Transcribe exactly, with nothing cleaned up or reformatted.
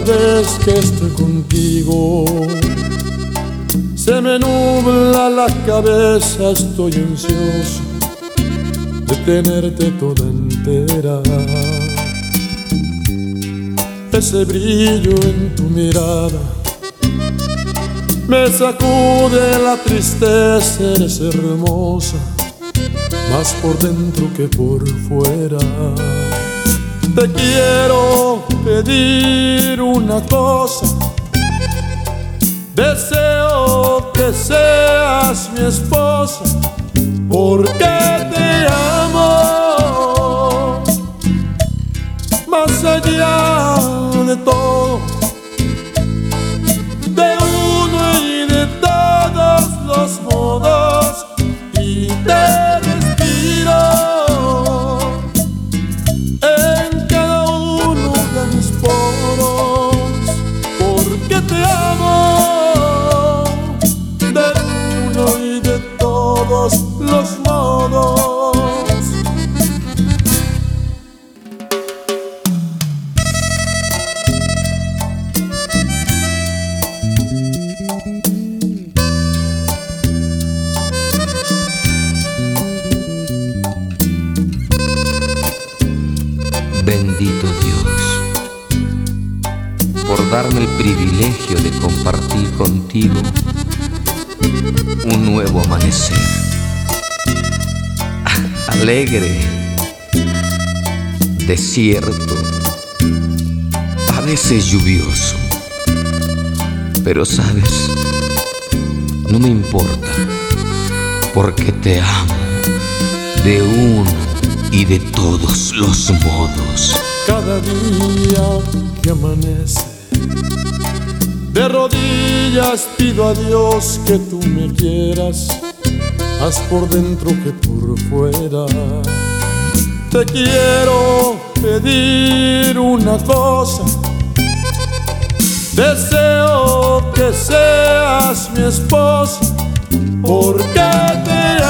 vez que estoy contigo se me nubla la cabeza, estoy ansioso de tenerte toda entera. Ese brillo en tu mirada me sacude la tristeza, eres hermosa, más por dentro que por fuera. Te quiero pedir una cosa, deseo que seas mi esposa, porque te amo más allá de todo, de uno y de todos los modos, y te respiro en cada uno de mis poros, porque te amo de uno y de todos los modos. Bendito Dios por darme el privilegio de compartir contigo un nuevo amanecer, alegre, desierto, a veces lluvioso, pero sabes, no me importa, porque te amo de uno y de todos los modos. Cada día que amanece, de rodillas pido a Dios que tú me quieras, más por dentro que por fuera. Te quiero pedir una cosa, deseo que seas mi esposa, porque te